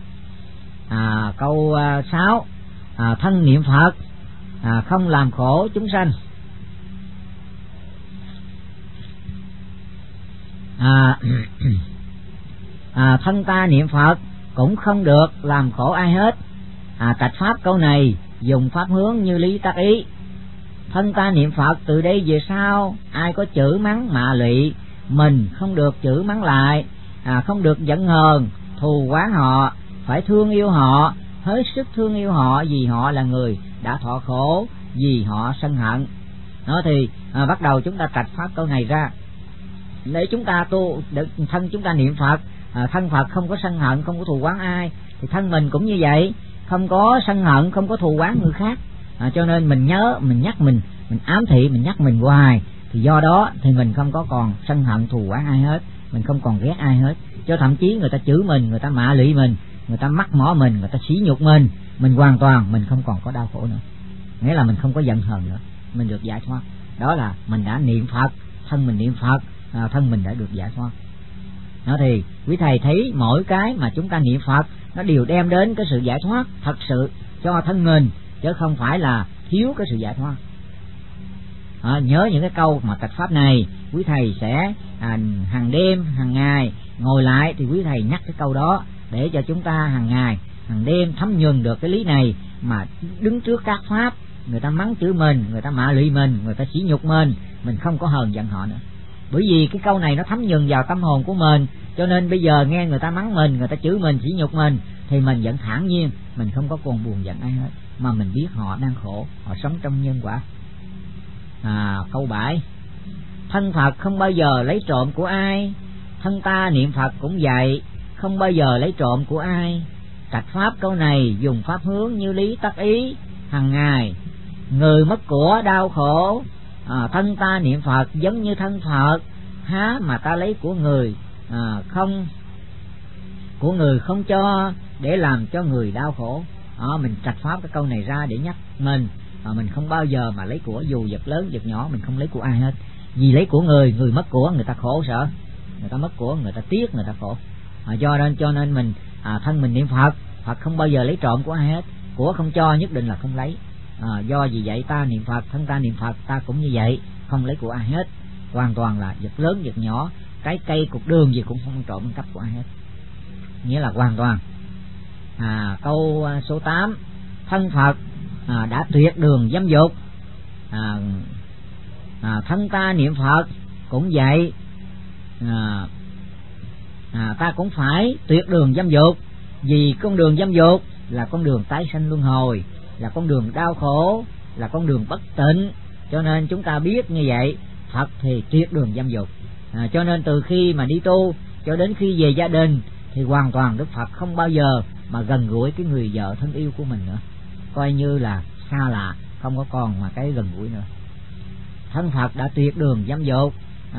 Câu 6, thân niệm Phật không làm khổ chúng sanh. Thân ta niệm Phật cũng không được làm khổ ai hết. Trạch pháp câu này dùng pháp hướng như lý tác ý. Thân ta niệm Phật từ đây về sau ai có chửi mắng mạ lụy, mình không được chửi mắng lại, không được giận hờn thù oán họ, phải thương yêu họ, hết sức thương yêu họ, vì họ là người đã thọ khổ, vì họ sân hận. Đó thì bắt đầu chúng ta trạch pháp câu này ra để chúng ta tu, để thân chúng ta niệm Phật, thân Phật không có sân hận, không có thù oán ai, thì thân mình cũng như vậy, không có sân hận, không có thù oán người khác. Cho nên mình nhớ, mình nhắc mình ám thị, mình nhắc mình hoài, thì do đó thì mình không có còn sân hận thù oán ai hết, mình không còn ghét ai hết. Cho thậm chí người ta chửi mình, người ta mạ lụy mình, người ta mắc mỏ mình, người ta sỉ nhục mình hoàn toàn mình không còn có đau khổ nữa. Nghĩa là mình không có giận hờn nữa, mình được giải thoát. Đó là mình đã niệm Phật, thân mình niệm Phật, thân mình đã được giải thoát. Đó thì quý thầy thấy mỗi cái mà chúng ta niệm Phật nó đều đem đến cái sự giải thoát thật sự cho thân mình, chứ không phải là thiếu cái sự giải thoát. Nhớ những cái câu mà trạch pháp này, quý thầy sẽ hàng đêm hàng ngày ngồi lại thì quý thầy nhắc cái câu đó để cho chúng ta hàng ngày hàng đêm thấm nhuần được cái lý này. Mà đứng trước các pháp, người ta mắng chửi mình, người ta mạ lụy mình, người ta sỉ nhục mình không có hờn giận họ nữa. Bởi vì cái câu này nó thấm nhuần vào tâm hồn của mình, cho nên bây giờ nghe người ta mắng mình, người ta chửi mình, sỉ nhục mình thì mình vẫn thản nhiên, mình không có còn buồn giận ai hết, mà mình biết họ đang khổ, họ sống trong nhân quả. Câu 7, thân Phật không bao giờ lấy trộm của ai, thân ta niệm Phật cũng vậy, không bao giờ lấy trộm của ai. Trạch pháp câu này dùng pháp hướng như lý tác ý. Hằng ngày người mất của đau khổ, thân ta niệm Phật giống như thân Phật, há mà ta lấy của người không cho để làm cho người đau khổ. Mình trạch pháp cái câu này ra để nhắc mình không bao giờ mà lấy của, dù vật lớn vật nhỏ mình không lấy của ai hết. Vì lấy của người mất của người ta khổ sở, người ta mất của người ta tiếc, người ta khổ. Cho nên mình thân mình niệm Phật, Phật không bao giờ lấy trộm của ai hết, của không cho nhất định là không lấy. Do vì vậy ta niệm Phật, thân ta niệm Phật ta cũng như vậy, không lấy của ai hết, hoàn toàn là vật lớn vật nhỏ, cái cây cục đường gì cũng không trộm ăn cắp của ai hết, nghĩa là hoàn toàn. Câu số 8, thân Phật đã tuyệt đường dâm dục, thân ta niệm Phật cũng vậy, ta cũng phải tuyệt đường dâm dục. Vì con đường dâm dục là con đường tái sanh luân hồi, là con đường đau khổ, là con đường bất tịnh. Cho nên chúng ta biết như vậy, Phật thì tuyệt đường dâm dục. Cho nên từ khi mà đi tu cho đến khi về gia đình thì hoàn toàn Đức Phật không bao giờ mà gần gũi cái người vợ thân yêu của mình nữa, coi như là xa lạ, không có còn mà cái gần gũi nữa. Thân Phật đã tuyệt đường dâm dục,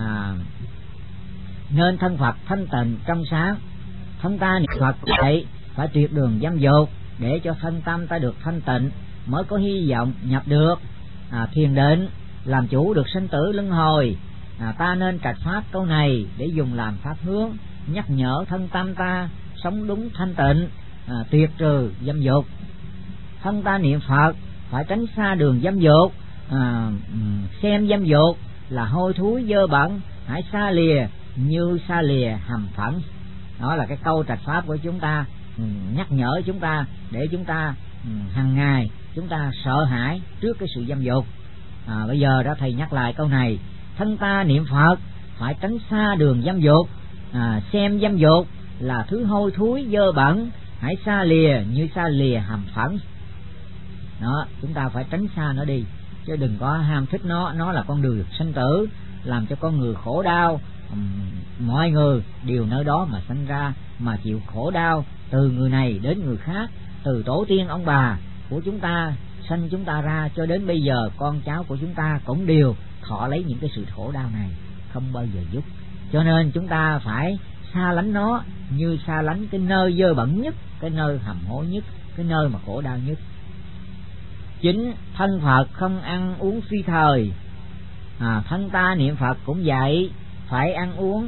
nên thân Phật thanh tịnh trong sáng. Thân ta niệm Phật vậy phải tuyệt đường dâm dục, để cho thân tâm ta được thanh tịnh, mới có hy vọng nhập được thiền định, làm chủ được sinh tử luân hồi. Ta nên trạch pháp câu này để dùng làm pháp hướng, nhắc nhở thân tâm ta sống đúng thanh tịnh, tuyệt trừ dâm dục. Thân ta niệm Phật phải tránh xa đường dâm dục, xem dâm dục là hôi thối dơ bẩn, hãy xa lìa như xa lìa hầm phẫn. Đó là cái câu trạch pháp của chúng ta, nhắc nhở chúng ta để chúng ta hàng ngày chúng ta sợ hãi trước cái sự dâm dục. Bây giờ đó thầy nhắc lại câu này: thân ta niệm Phật phải tránh xa đường dâm dục, xem dâm dục là thứ hôi thối dơ bẩn, hãy xa lìa như xa lìa hầm phẫn. Đó, chúng ta phải tránh xa nó đi, chứ đừng có ham thích nó là con đường sinh tử, làm cho con người khổ đau. Mọi người đều nơi đó mà sinh ra, mà chịu khổ đau, từ người này đến người khác, từ tổ tiên ông bà của chúng ta sanh chúng ta ra cho đến bây giờ con cháu của chúng ta cũng đều thọ lấy những cái sự khổ đau này, không bao giờ dứt. Cho nên chúng ta phải xa lánh nó như xa lánh cái nơi dơ bẩn nhất, cái nơi hầm hố nhất, cái nơi mà khổ đau nhất. Chính thân Phật không ăn uống phi thời, thân ta niệm Phật cũng vậy, phải ăn uống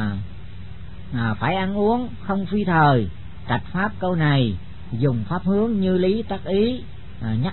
phải ăn uống không phi thời. Trạch pháp câu này dùng pháp hướng như lý tác ý, nhắc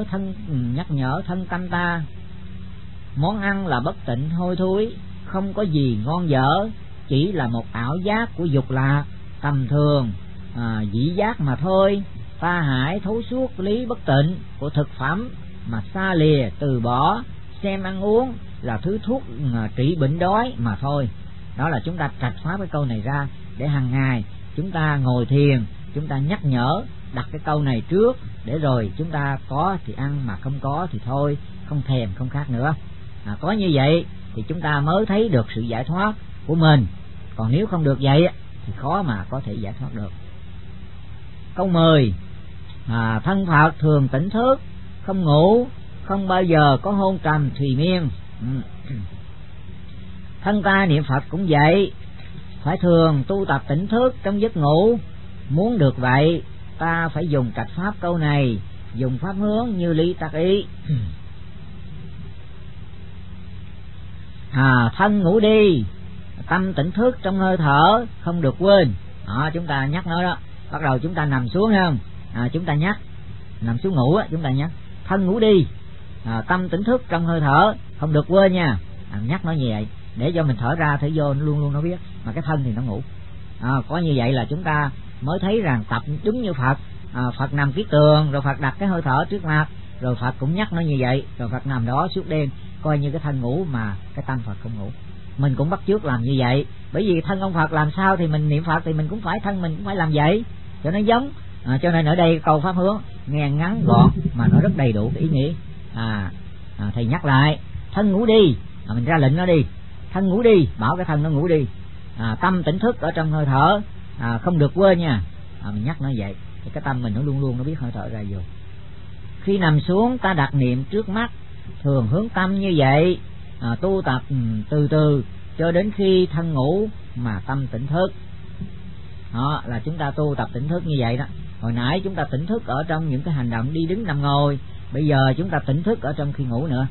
nhở thân tâm ta. Món ăn là bất tịnh hôi thối, không có gì ngon dở, chỉ là một ảo giác của dục lạc, tầm thường dĩ giác mà thôi. Ta hãy thấu suốt lý bất tịnh của thực phẩm mà xa lìa từ bỏ, xem ăn uống là thứ thuốc trị bệnh đói mà thôi. Đó là chúng ta trạch pháp cái câu này ra, để hàng ngày chúng ta ngồi thiền, chúng ta nhắc nhở, đặt cái câu này trước, để rồi chúng ta có thì ăn, mà không có thì thôi, không thèm không khát nữa. Có như vậy thì chúng ta mới thấy được sự giải thoát của mình, còn nếu không được vậy thì khó mà có thể giải thoát được. Câu 10: thân Phật thường tỉnh thức, không ngủ, không bao giờ có hôn trầm thùy miên. Thân ta niệm Phật cũng vậy, phải thường tu tập tỉnh thức trong giấc ngủ. Muốn được vậy, ta phải dùng trạch pháp câu này, dùng pháp hướng như lý tác ý. Thân ngủ đi, tâm tỉnh thức trong hơi thở, không được quên. Chúng ta nhắc nó đó. Bắt đầu chúng ta nằm xuống không? Chúng ta nhắc, nằm xuống ngủ chúng ta nhắc thân ngủ đi, tâm tỉnh thức trong hơi thở, không được quên nha. Nhắc nó như vậy để cho mình thở ra thở vô luôn luôn nó biết, mà cái thân thì nó ngủ. Có như vậy là chúng ta mới thấy rằng tập đúng như Phật. Phật nằm kiết tường, rồi Phật đặt cái hơi thở trước mặt, rồi Phật cũng nhắc nó như vậy, rồi Phật nằm đó suốt đêm, coi như cái thân ngủ mà cái tâm Phật không ngủ. Mình cũng bắt chước làm như vậy, bởi vì thân ông Phật làm sao thì mình niệm Phật thì mình cũng phải, thân mình cũng phải làm vậy cho nó giống. Cho nên ở đây câu pháp hướng nghe ngắn gọn mà nó rất đầy đủ cái ý nghĩa. Thầy nhắc lại: thân ngủ đi, mình ra lệnh nó đi, thân ngủ đi, bảo cái thân nó ngủ đi. Tâm tỉnh thức ở trong hơi thở, không được quên nha. Mình nhắc nó vậy thì cái tâm mình nó luôn luôn nó biết hơi thở ra vô. Khi nằm xuống ta đặt niệm trước mắt, thường hướng tâm như vậy, tu tập từ từ cho đến khi thân ngủ mà tâm tỉnh thức. Đó là chúng ta tu tập tỉnh thức như vậy đó. Hồi nãy chúng ta tỉnh thức ở trong những cái hành động đi đứng nằm ngồi, bây giờ chúng ta tỉnh thức ở trong khi ngủ nữa.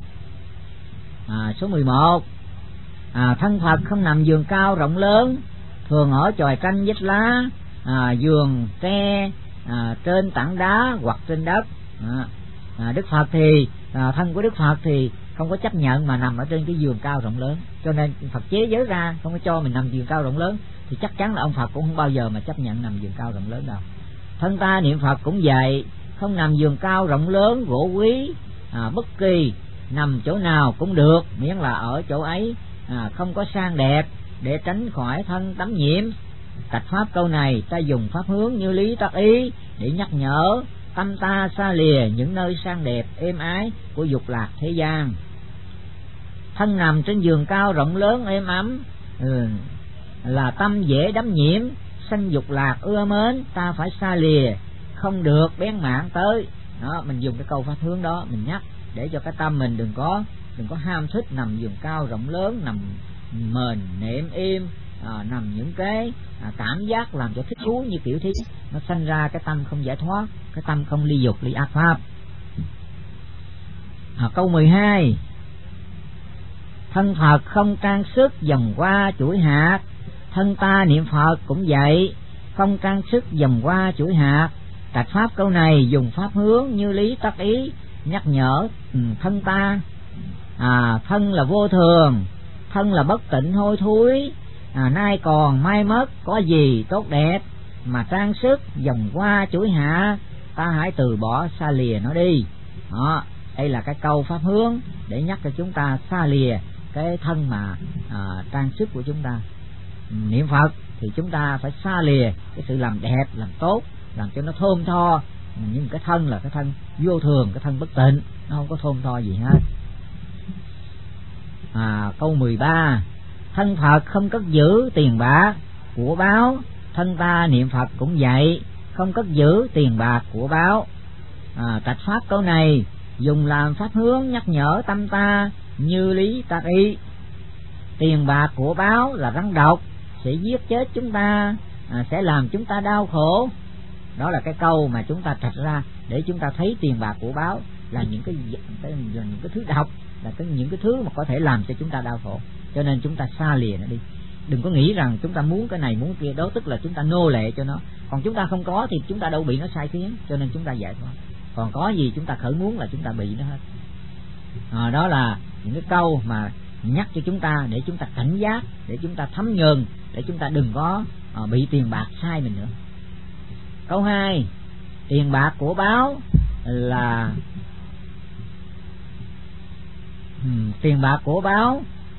Số 11: thân Phật không nằm giường cao rộng lớn, thường ở chòi tranh vách lá, giường tre, trên tảng đá hoặc trên đất. Đức Phật thì thân của Đức Phật thì không có chấp nhận mà nằm ở trên cái giường cao rộng lớn, cho nên Phật chế giới ra không có cho mình nằm giường cao rộng lớn, thì chắc chắn là ông Phật cũng không bao giờ mà chấp nhận nằm giường cao rộng lớn đâu. Thân ta niệm Phật cũng vậy, không nằm giường cao rộng lớn gỗ quý, bất kỳ nằm chỗ nào cũng được, miễn là ở chỗ ấy không có sang đẹp, để tránh khỏi thân tắm nhiễm. Trạch pháp câu này ta dùng pháp hướng như lý tác ý để nhắc nhở tâm ta xa lìa những nơi sang đẹp êm ái của dục lạc thế gian. Thân nằm trên giường cao rộng lớn êm ấm, là tâm dễ đắm nhiễm, sanh dục lạc ưa mến, ta phải xa lìa, không được bén mảng tới. đó. Mình dùng cái câu pháp hướng đó mình nhắc để cho cái tâm mình đừng có ham thích nằm giường cao rộng lớn, nằm mền nệm im, nằm những cái cảm giác làm cho thích thú như kiểu thế, nó sanh ra cái tâm không giải thoát, cái tâm không ly dục ly ác pháp. Câu 12: thân Phật không trang sức vòng qua chuỗi hạt, thân ta niệm Phật cũng vậy, không trang sức vòng qua chuỗi hạt. Trạch pháp câu này dùng pháp hướng như lý tác ý, nhắc nhở thân ta. Thân là vô thường, thân là bất tịnh hôi thối, nay còn mai mất, có gì tốt đẹp mà trang sức vòng qua chuỗi hạ, ta hãy từ bỏ xa lìa nó đi. Đây là cái câu pháp hướng để nhắc cho chúng ta xa lìa cái thân mà trang sức của chúng ta. Niệm Phật thì chúng ta phải xa lìa cái sự làm đẹp, làm tốt, làm cho nó thơm tho. Nhưng cái thân là cái thân vô thường, cái thân bất tịnh, nó không có thơm tho gì hết. Câu 13: thân Phật không cất giữ tiền bạc của báo, thân ta niệm Phật cũng vậy, không cất giữ tiền bạc của báo. Trạch pháp câu này dùng làm pháp hướng nhắc nhở tâm ta như lý tác ý. Tiền bạc của báo là rắn độc, sẽ giết chết chúng ta, sẽ làm chúng ta đau khổ. Đó là cái câu mà chúng ta trạch ra để chúng ta thấy tiền bạc của báo là những cái thứ độc, là những cái thứ mà có thể làm cho chúng ta đau khổ. Cho nên chúng ta xa lìa nó đi. Đừng có nghĩ rằng chúng ta muốn cái này muốn kia, đó tức là chúng ta nô lệ cho nó. Còn chúng ta không có thì chúng ta đâu bị nó sai khiến, cho nên chúng ta giải thoát. Còn có gì chúng ta khởi muốn là chúng ta bị nó hết. Đó là những cái câu mà nhắc cho chúng ta để chúng ta cảnh giác, để chúng ta thấm nhuần, để chúng ta đừng có bị tiền bạc sai mình nữa. Câu 2: tiền bạc của báo là tiền bạc của báo.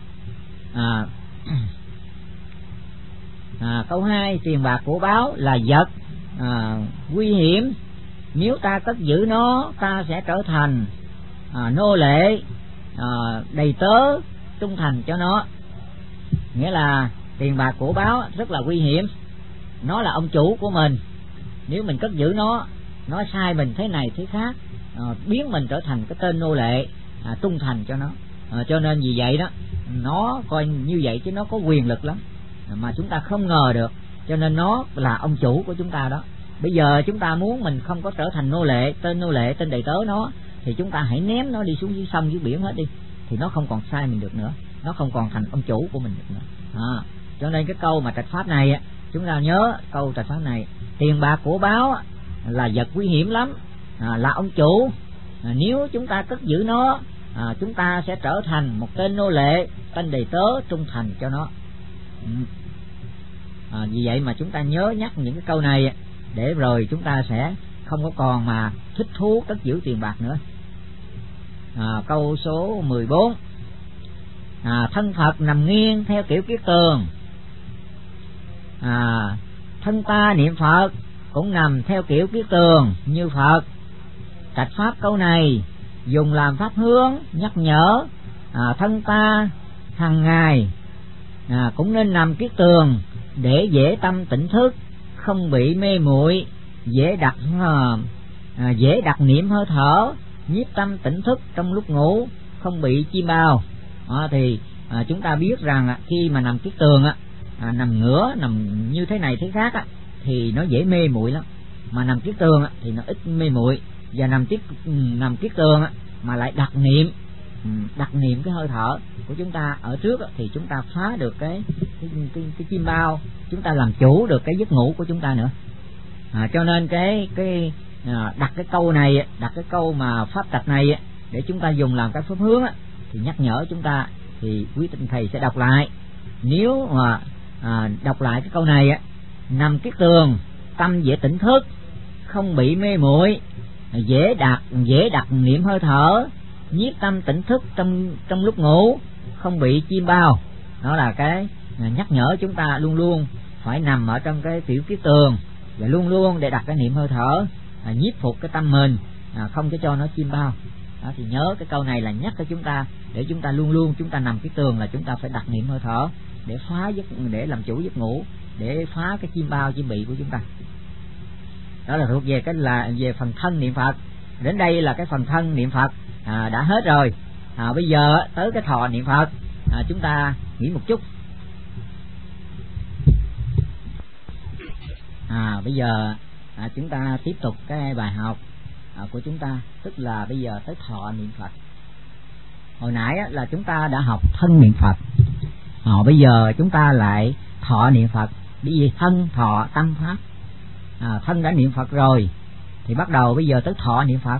Câu 2: tiền bạc của báo là vật nguy hiểm, nếu ta cất giữ nó, ta sẽ trở thành nô lệ, đầy tớ trung thành cho nó. Nghĩa là tiền bạc của báo rất là nguy hiểm, nó là ông chủ của mình. Nếu mình cất giữ nó sai mình thế này thế khác, biến mình trở thành cái tên nô lệ trung thành cho nó. Cho nên vì vậy đó, nó coi như vậy chứ nó có quyền lực lắm mà chúng ta không ngờ được. Cho nên nó là ông chủ của chúng ta đó. Bây giờ chúng ta muốn mình không có trở thành nô lệ, tên đầy tớ nó, thì chúng ta hãy ném nó đi xuống dưới sông dưới biển hết đi, thì nó không còn sai mình được nữa, nó không còn thành ông chủ của mình được nữa. Cho nên cái câu mà trạch pháp này chúng ta nhớ câu trạch pháp này: tiền bạc của báo là vật nguy hiểm lắm, là ông chủ, nếu chúng ta cất giữ nó, chúng ta sẽ trở thành một tên nô lệ, tên đầy tớ trung thành cho nó. Vì vậy mà chúng ta nhớ nhắc những cái câu này để rồi chúng ta sẽ không có còn mà thích thú cất giữ tiền bạc nữa. Câu số 14: thân Phật nằm nghiêng theo kiểu kiết tường, thân ta niệm Phật cũng nằm theo kiểu kiết tường như Phật. Trạch pháp câu này dùng làm pháp hướng nhắc nhở thân ta hàng ngày cũng nên nằm kiết tường để dễ tâm tỉnh thức, không bị mê muội, dễ đặt niệm hơi thở, nhiếp tâm tỉnh thức trong lúc ngủ, không bị chim bao. Thì chúng ta biết rằng khi mà nằm kiết tường nằm ngửa, nằm như thế này thế khác thì nó dễ mê muội lắm. Mà nằm kiết tường thì nó ít mê muội. Và nằm kiết tường mà lại đặt niệm cái hơi thở của chúng ta ở trước thì chúng ta phá được cái chim bao, chúng ta làm chủ được cái giấc ngủ của chúng ta nữa. Cho nên đặt cái câu này, đặt cái câu mà pháp trạch này để chúng ta dùng làm cái pháp hướng thì nhắc nhở chúng ta. Thì quý tinh thầy sẽ đọc lại. Nếu mà đọc lại cái câu này nằm kiết tường, tâm dễ tỉnh thức, không bị mê muội, dễ đặt niệm hơi thở, nhiếp tâm tỉnh thức trong lúc ngủ, không bị chim bao. Đó là cái nhắc nhở chúng ta luôn luôn phải nằm ở trong cái tiểu kiết tường và luôn luôn để đặt cái niệm hơi thở, nhiếp phục cái tâm mình, không cho nó chim bao. Đó, thì nhớ cái câu này là nhắc cho chúng ta để chúng ta luôn luôn chúng ta nằm kiết tường là chúng ta phải đặt niệm hơi thở để làm chủ giấc ngủ, để phá cái chim bao chim bị của chúng ta. Đó là thuộc về về phần thân niệm Phật. Đến đây là cái phần thân niệm Phật đã hết rồi. Bây giờ tới cái thọ niệm Phật. Chúng ta nghỉ một chút. Bây giờ chúng ta tiếp tục cái bài học của chúng ta, tức là bây giờ tới thọ niệm Phật. Hồi nãy là chúng ta đã học thân niệm Phật, bây giờ chúng ta lại thọ niệm Phật. Bởi vì thân thọ tâm pháp, thân đã niệm Phật rồi thì bắt đầu bây giờ tới thọ niệm Phật.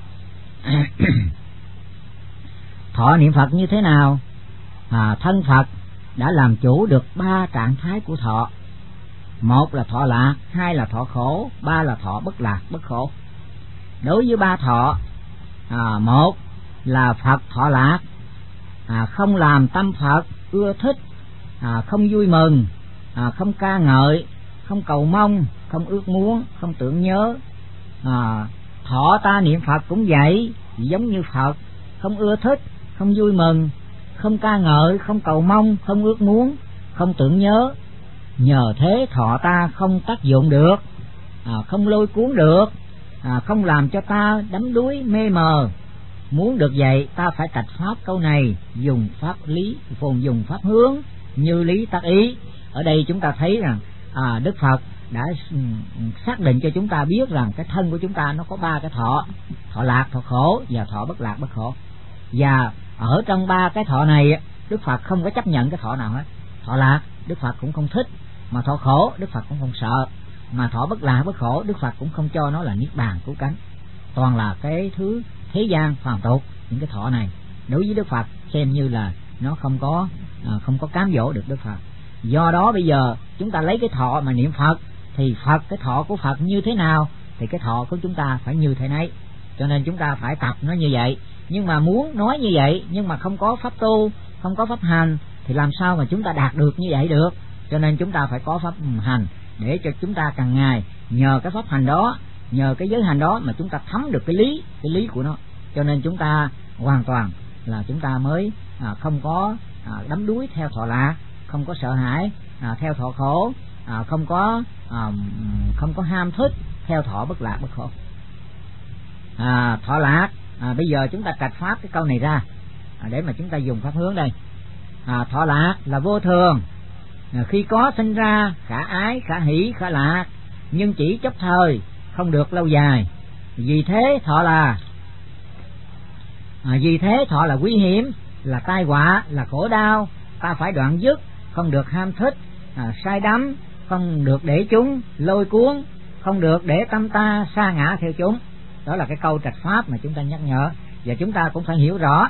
Thọ niệm Phật như thế nào? Thân Phật đã làm chủ được 3 trạng thái của thọ. Một là thọ lạc, hai là thọ khổ, ba là thọ bất lạc bất khổ. Đối với 3 thọ, một là Phật thọ lạc, không làm tâm Phật ưa thích, không vui mừng, không ca ngợi, không cầu mong, không ước muốn, không tưởng nhớ. Thọ ta niệm Phật cũng vậy, giống như Phật, không ưa thích, không vui mừng, không ca ngợi, không cầu mong, không ước muốn, không tưởng nhớ. Nhờ thế thọ ta không tác dụng được, không lôi cuốn được, không làm cho ta đắm đuối mê mờ. Muốn được vậy ta phải trạch pháp câu này, dùng pháp lý, dùng pháp hướng như lý tác ý. Ở đây chúng ta thấy rằng Đức Phật đã xác định cho chúng ta biết rằng cái thân của chúng ta nó có 3 cái thọ: thọ lạc, thọ khổ và thọ bất lạc bất khổ. Và ở trong 3 cái thọ này, Đức Phật không có chấp nhận cái thọ nào hết. Thọ lạc Đức Phật cũng không thích, mà thọ khổ Đức Phật cũng không sợ, mà thọ bất lạc bất khổ Đức Phật cũng không cho nó là niết bàn cứu cánh. Toàn là cái thứ thế gian phàm tục. Những cái thọ này đối với Đức Phật xem như là nó không có cám dỗ được Đức Phật. Do đó bây giờ chúng ta lấy cái thọ mà niệm Phật, thì Phật, cái thọ của Phật như thế nào thì cái thọ của chúng ta phải như thế nấy. Cho nên chúng ta phải tập nó như vậy. Nhưng mà muốn nói như vậy nhưng mà không có pháp tu, không có pháp hành thì làm sao mà chúng ta đạt được như vậy được. Cho nên chúng ta phải có pháp hành để cho chúng ta càng ngày nhờ cái pháp hành đó, nhờ cái giới hành đó mà chúng ta thấm được cái lý của nó. Cho nên chúng ta hoàn toàn là chúng ta mới không có đắm đuối theo thọ lạc, không có sợ hãi theo thọ khổ, không có ham thích theo thọ bất lạc bất khổ. Thọ lạc, bây giờ chúng ta trạch pháp cái câu này ra để mà chúng ta dùng pháp hướng đây. Thọ lạc là vô thường, khi có sinh ra khả ái, khả hỷ, khả lạc, nhưng chỉ chấp thời, không được lâu dài. Vì thế thọ là quý hiểm, là tai họa, là khổ đau. Ta phải đoạn dứt, không được ham thích, sai đắm, không được để chúng lôi cuốn, không được để tâm ta sa ngã theo chúng. Đó là cái câu trạch pháp mà chúng ta nhắc nhở. Và chúng ta cũng phải hiểu rõ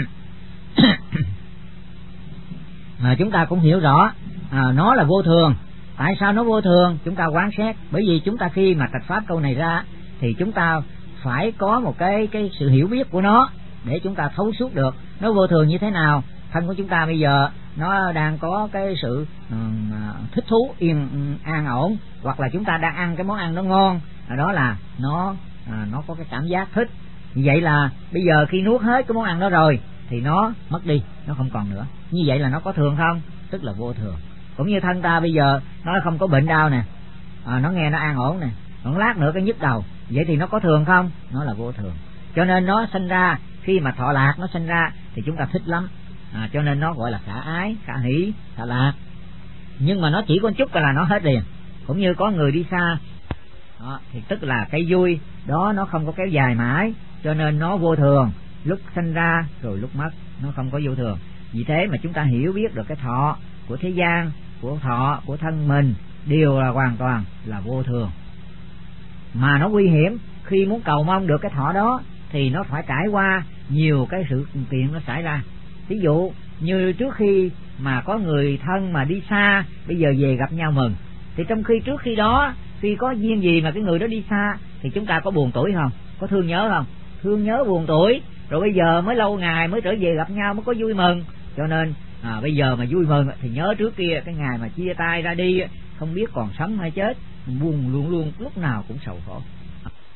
chúng ta cũng hiểu rõ nó là vô thường. Tại sao nó vô thường? Chúng ta quán xét. Bởi vì chúng ta khi mà trạch pháp câu này ra thì chúng ta phải có một cái sự hiểu biết của nó để chúng ta thấu suốt được nó vô thường như thế nào. Thân của chúng ta bây giờ nó đang có cái sự thích thú, an ổn, hoặc là chúng ta đang ăn cái món ăn nó ngon, đó là nó có cái cảm giác thích. Vậy là bây giờ khi nuốt hết cái món ăn đó rồi thì nó mất đi, nó không còn nữa. Như vậy là nó có thường không? Tức là vô thường. Cũng như thân ta bây giờ nó không có bệnh đau nè, nó nghe nó an ổn nè, còn lát nữa cái nhức đầu, vậy thì nó có thường không? Nó là vô thường. Cho nên nó sinh ra, khi mà thọ lạc nó sinh ra thì chúng ta thích lắm, cho nên nó gọi là khả ái, khả hỷ, khả lạc. Nhưng mà nó chỉ có chút là nó hết liền. Cũng như có người đi xa thì tức là cái vui đó nó không có kéo dài mãi, cho nên nó vô thường, lúc sinh ra rồi lúc mất, nó không có vô thường. Vì thế mà chúng ta hiểu biết được cái thọ của thế gian, của thọ của thân mình đều là hoàn toàn là vô thường. Mà nó nguy hiểm, khi muốn cầu mong được cái thọ đó thì nó phải trải qua nhiều cái sự kiện nó xảy ra. Ví dụ như trước khi mà có người thân mà đi xa, bây giờ về gặp nhau mừng, thì trong khi trước khi đó, khi có duyên gì mà cái người đó đi xa thì chúng ta có buồn tủi không? Có thương nhớ không? Thương nhớ buồn tủi. Rồi bây giờ mới lâu ngày mới trở về gặp nhau mới có vui mừng. Cho nên bây giờ mà vui mừng thì nhớ trước kia cái ngày mà chia tay ra đi, không biết còn sống hay chết, buồn luôn luôn, lúc nào cũng sầu khổ.